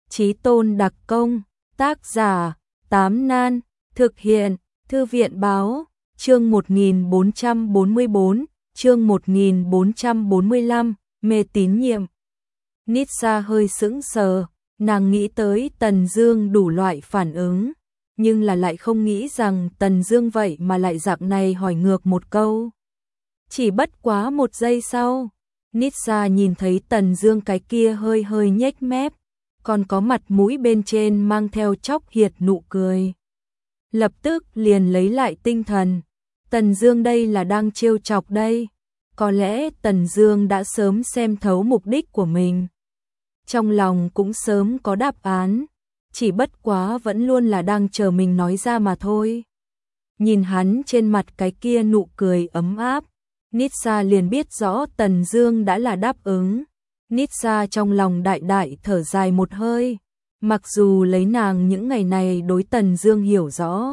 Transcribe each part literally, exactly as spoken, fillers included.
Chí tôn đặc công, tác giả, Tám Nan, thực hiện, Thư viện báo, chương một nghìn bốn trăm bốn mươi bốn, chương một nghìn bốn trăm bốn mươi lăm, mê tín nhiệm. Nitsa hơi sững sờ, nàng nghĩ tới Tần Dương đủ loại phản ứng, nhưng là lại không nghĩ rằng Tần Dương vậy mà lại dạng này hỏi ngược một câu. Chỉ bất quá một giây sau, Nitsa nhìn thấy Tần Dương cái kia hơi hơi nhếch mép, còn có mặt mũi bên trên mang theo chóc hiệt nụ cười. Lập tức liền lấy lại tinh thần, Tần Dương đây là đang trêu chọc đây, có lẽ Tần Dương đã sớm xem thấu mục đích của mình. Trong lòng cũng sớm có đáp án, chỉ bất quá vẫn luôn là đang chờ mình nói ra mà thôi. Nhìn hắn trên mặt cái kia nụ cười ấm áp, Nitsa liền biết rõ Tần Dương đã là đáp ứng. Nitsa trong lòng đại đại thở dài một hơi, mặc dù lấy nàng những ngày này đối Tần Dương hiểu rõ.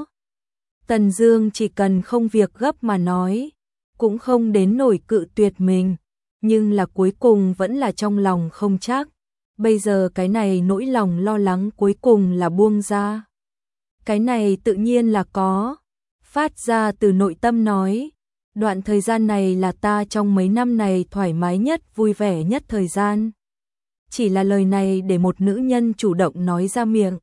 Tần Dương chỉ cần không việc gấp mà nói, cũng không đến nổi cự tuyệt mình, nhưng là cuối cùng vẫn là trong lòng không chắc. Bây giờ cái này nỗi lòng lo lắng cuối cùng là buông ra. Cái này tự nhiên là có, phát ra từ nội tâm nói. Đoạn thời gian này là ta trong mấy năm này thoải mái nhất, vui vẻ nhất thời gian. Chỉ là lời này để một nữ nhân chủ động nói ra miệng.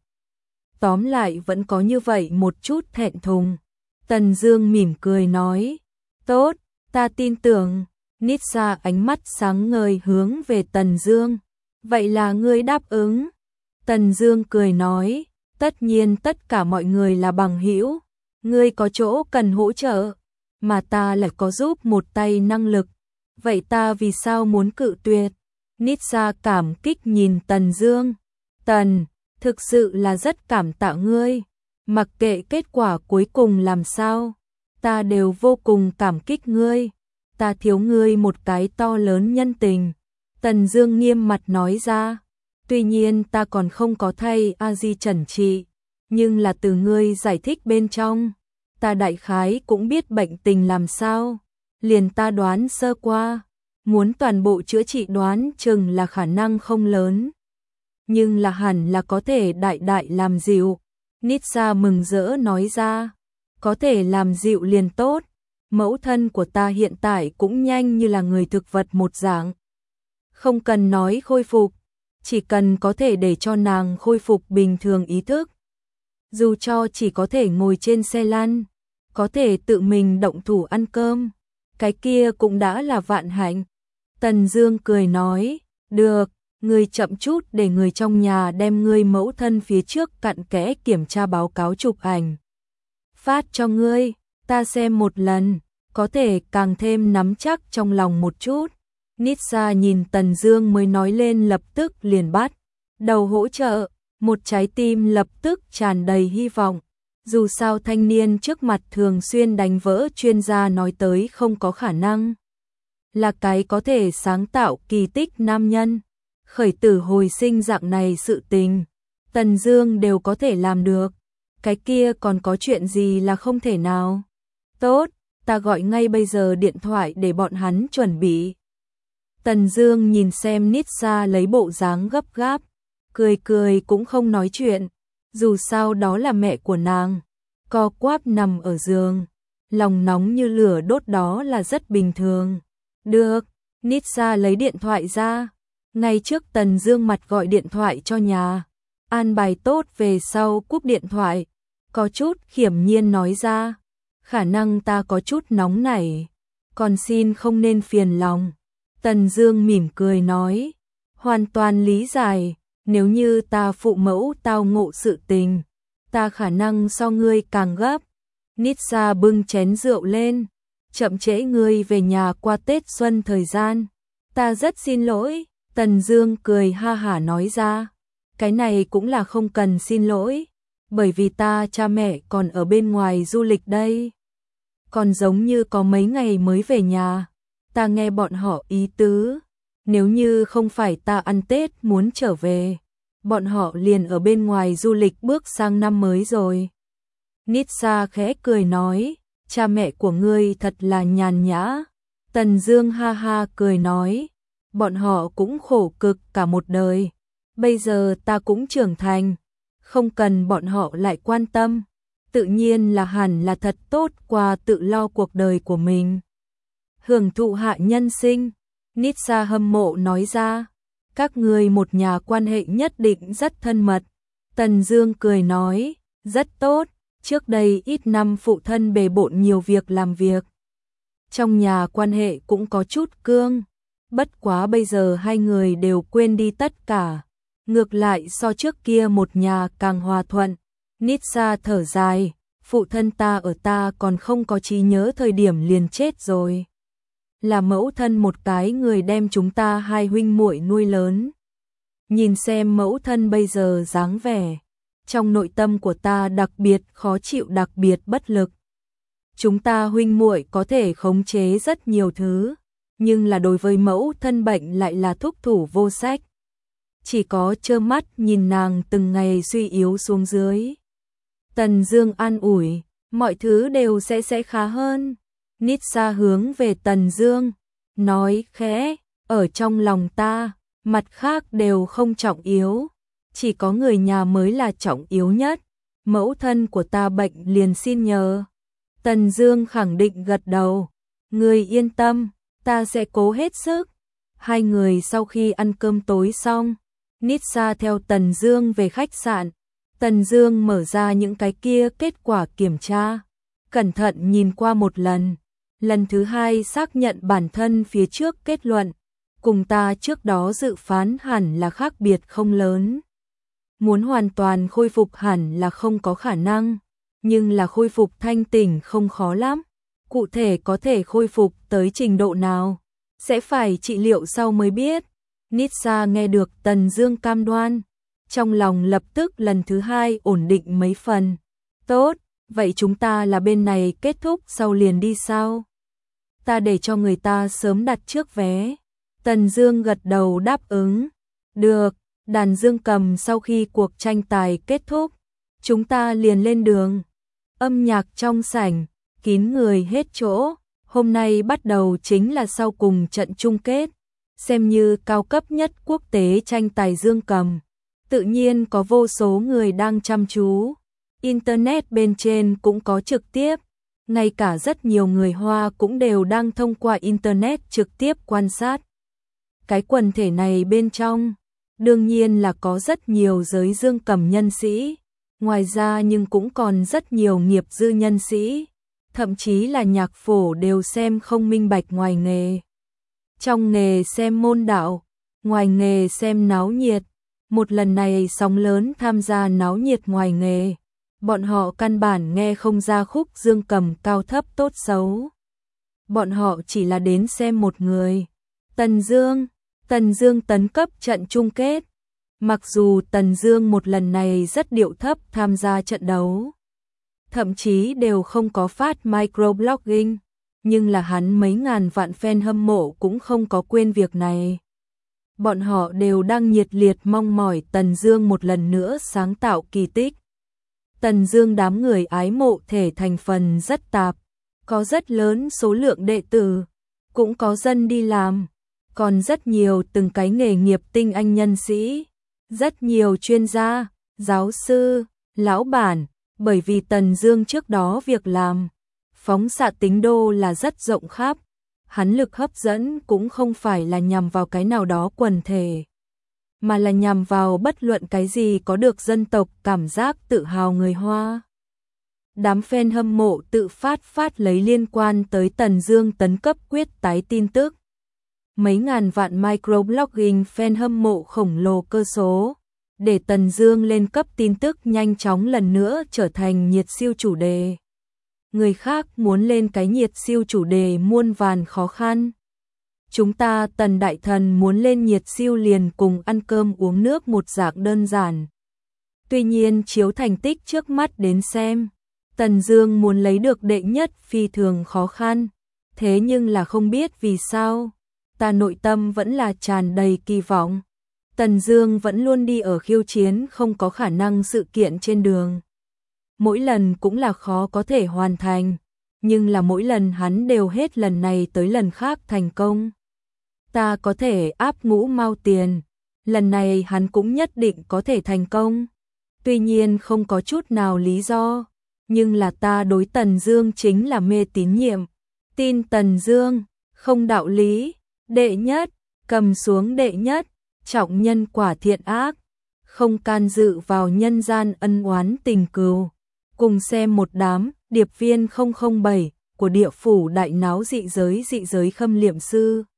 Tóm lại vẫn có như vậy một chút thẹn thùng. Tần Dương mỉm cười nói, tốt, ta tin tưởng. Nitsa ánh mắt sáng ngời hướng về Tần Dương. Vậy là ngươi đáp ứng? Tần Dương cười nói, tất nhiên tất cả mọi người là bằng hữu. Ngươi có chỗ cần hỗ trợ, mà ta lại có giúp một tay năng lực, vậy ta vì sao muốn cự tuyệt? Nitsa cảm kích nhìn Tần Dương. Tần, thực sự là rất cảm tạ ngươi, mặc kệ kết quả cuối cùng làm sao, ta đều vô cùng cảm kích ngươi, ta thiếu ngươi một cái to lớn nhân tình. Tần Dương nghiêm mặt nói ra, tuy nhiên ta còn không có thay A Di trần trị, nhưng là từ ngươi giải thích bên trong, ta đại khái cũng biết bệnh tình làm sao, liền ta đoán sơ qua, muốn toàn bộ chữa trị đoán chừng là khả năng không lớn, nhưng là hẳn là có thể đại đại làm dịu. Nitsa mừng rỡ nói ra, có thể làm dịu liền tốt, mẫu thân của ta hiện tại cũng nhanh như là người thực vật một dạng. Không cần nói khôi phục, chỉ cần có thể để cho nàng khôi phục bình thường ý thức. Dù cho chỉ có thể ngồi trên xe lăn, có thể tự mình động thủ ăn cơm, cái kia cũng đã là vạn hạnh. Tần Dương cười nói, được, ngươi chậm chút để người trong nhà đem ngươi mẫu thân phía trước cặn kẽ kiểm tra báo cáo chụp ảnh. Phát cho ngươi, ta xem một lần, có thể càng thêm nắm chắc trong lòng một chút. Nitsa nhìn Tần Dương mới nói lên lập tức liền bắt đầu hỗ trợ, một trái tim lập tức tràn đầy hy vọng. Dù sao thanh niên trước mặt thường xuyên đánh vỡ chuyên gia nói tới không có khả năng. Là cái có thể sáng tạo kỳ tích nam nhân, khởi tử hồi sinh dạng này sự tình, Tần Dương đều có thể làm được. Cái kia còn có chuyện gì là không thể nào? Tốt, ta gọi ngay bây giờ điện thoại để bọn hắn chuẩn bị. Tần Dương nhìn xem Nitsa lấy bộ dáng gấp gáp, cười cười cũng không nói chuyện, dù sao đó là mẹ của nàng, co quắp nằm ở giường, lòng nóng như lửa đốt đó là rất bình thường. Được, Nitsa lấy điện thoại ra, ngay trước Tần Dương mặt gọi điện thoại cho nhà, an bài tốt về sau cúp điện thoại, có chút khiểm nhiên nói ra, khả năng ta có chút nóng nảy, còn xin không nên phiền lòng. Tần Dương mỉm cười nói, hoàn toàn lý giải, nếu như ta phụ mẫu tao ngộ sự tình, ta khả năng so ngươi càng gấp. Nitsa bưng chén rượu lên, chậm trễ ngươi về nhà qua Tết xuân thời gian, ta rất xin lỗi. Tần Dương cười ha hả nói ra, cái này cũng là không cần xin lỗi, bởi vì ta cha mẹ còn ở bên ngoài du lịch đây, còn giống như có mấy ngày mới về nhà. Ta nghe bọn họ ý tứ, nếu như không phải ta ăn Tết muốn trở về, bọn họ liền ở bên ngoài du lịch bước sang năm mới rồi. Nitsa khẽ cười nói, cha mẹ của ngươi thật là nhàn nhã. Tần Dương ha ha cười nói, bọn họ cũng khổ cực cả một đời, Bây giờ ta cũng trưởng thành, không cần bọn họ lại quan tâm, tự nhiên là hẳn là thật tốt qua tự lo cuộc đời của mình. Hưởng thụ hạ nhân sinh, Nitsa hâm mộ nói ra, các người một nhà quan hệ nhất định rất thân mật. Tần Dương cười nói, rất tốt, trước đây ít năm phụ thân bề bộn nhiều việc làm việc. Trong nhà quan hệ cũng có chút cương, bất quá bây giờ hai người đều quên đi tất cả. Ngược lại so trước kia một nhà càng hòa thuận. Nitsa thở dài, phụ thân ta ở ta còn không có trí nhớ thời điểm liền chết rồi. Là mẫu thân một cái người đem chúng ta hai huynh muội nuôi lớn. Nhìn xem mẫu thân bây giờ dáng vẻ, trong nội tâm của ta đặc biệt khó chịu, đặc biệt bất lực. Chúng ta huynh muội có thể khống chế rất nhiều thứ, nhưng là đối với mẫu thân bệnh lại là thúc thủ vô sách. Chỉ có trơ mắt nhìn nàng từng ngày suy yếu xuống dưới. Tần Dương an ủi, mọi thứ đều sẽ sẽ khá hơn. Nitsa hướng về Tần Dương, nói khẽ, ở trong lòng ta, mặt khác đều không trọng yếu, chỉ có người nhà mới là trọng yếu nhất. Mẫu thân của ta bệnh liền xin nhờ. Tần Dương khẳng định gật đầu, ngươi yên tâm, ta sẽ cố hết sức. Hai người sau khi ăn cơm tối xong, Nitsa theo Tần Dương về khách sạn. Tần Dương mở ra những cái kia kết quả kiểm tra, cẩn thận nhìn qua một lần. Lần thứ hai xác nhận bản thân phía trước kết luận, cùng ta trước đó dự phán hẳn là khác biệt không lớn. Muốn hoàn toàn khôi phục hẳn là không có khả năng, nhưng là khôi phục thanh tỉnh không khó lắm. Cụ thể có thể khôi phục tới trình độ nào, sẽ phải trị liệu sau mới biết. Nitsa nghe được Tần Dương cam đoan, trong lòng lập tức lần thứ hai ổn định mấy phần. Tốt, vậy chúng ta là bên này kết thúc sau liền đi sao? Ta để cho người ta sớm đặt trước vé. Tần Dương gật đầu đáp ứng. Được, đàn dương cầm sau khi cuộc tranh tài kết thúc, chúng ta liền lên đường. Âm nhạc trong sảnh, kín người hết chỗ. Hôm nay bắt đầu chính là sau cùng trận chung kết, xem như cao cấp nhất quốc tế tranh tài dương cầm. Tự nhiên có vô số người đang chăm chú. Internet bên trên cũng có trực tiếp, ngay cả rất nhiều người Hoa cũng đều đang thông qua Internet trực tiếp quan sát. Cái quần thể này bên trong, đương nhiên là có rất nhiều giới dương cầm nhân sĩ, ngoài ra nhưng cũng còn rất nhiều nghiệp dư nhân sĩ, thậm chí là nhạc phổ đều xem không minh bạch ngoài nghề. Trong nghề xem môn đạo, ngoài nghề xem náo nhiệt. Một lần này sóng lớn tham gia náo nhiệt ngoài nghề, bọn họ căn bản nghe không ra khúc dương cầm cao thấp tốt xấu. Bọn họ chỉ là đến xem một người. Tần Dương, Tần Dương tấn cấp trận chung kết. Mặc dù Tần Dương một lần này rất điệu thấp tham gia trận đấu, thậm chí đều không có phát microblogging, nhưng là hắn mấy ngàn vạn fan hâm mộ cũng không có quên việc này. Bọn họ đều đang nhiệt liệt mong mỏi Tần Dương một lần nữa sáng tạo kỳ tích. Tần Dương đám người ái mộ thể thành phần rất tạp, có rất lớn số lượng đệ tử, cũng có dân đi làm, còn rất nhiều từng cái nghề nghiệp tinh anh nhân sĩ, rất nhiều chuyên gia, giáo sư, lão bản, bởi vì Tần Dương trước đó việc làm, phóng xạ tính đô là rất rộng khắp. Hắn lực hấp dẫn cũng không phải là nhằm vào cái nào đó quần thể, mà là nhằm vào bất luận cái gì có được dân tộc cảm giác tự hào người Hoa. Đám fan hâm mộ tự phát phát lấy liên quan tới Tần Dương tấn cấp quyết tái tin tức. Mấy ngàn vạn microblogging fan hâm mộ khổng lồ cơ số, để Tần Dương lên cấp tin tức nhanh chóng lần nữa trở thành nhiệt siêu chủ đề. Người khác muốn lên cái nhiệt siêu chủ đề muôn vàn khó khăn. Chúng ta Tần Đại Thần muốn lên nhiệt siêu liền cùng ăn cơm uống nước một dạng đơn giản. Tuy nhiên chiếu thành tích trước mắt đến xem, Tần Dương muốn lấy được đệ nhất phi thường khó khăn. Thế nhưng là không biết vì sao, ta nội tâm vẫn là tràn đầy kỳ vọng. Tần Dương vẫn luôn đi ở khiêu chiến không có khả năng sự kiện trên đường. Mỗi lần cũng là khó có thể hoàn thành, nhưng là mỗi lần hắn đều hết lần này tới lần khác thành công. Ta có thể áp ngũ mao tiền, lần này hắn cũng nhất định có thể thành công. Tuy nhiên không có chút nào lý do, nhưng là ta đối Tần Dương chính là mê tín nhiệm, tin Tần Dương, không đạo lý, đệ nhất, cầm xuống đệ nhất, trọng nhân quả thiện ác, không can dự vào nhân gian ân oán tình cừu. Cùng xem một đám điệp viên không không bảy của địa phủ đại náo dị giới dị giới khâm liệm sư.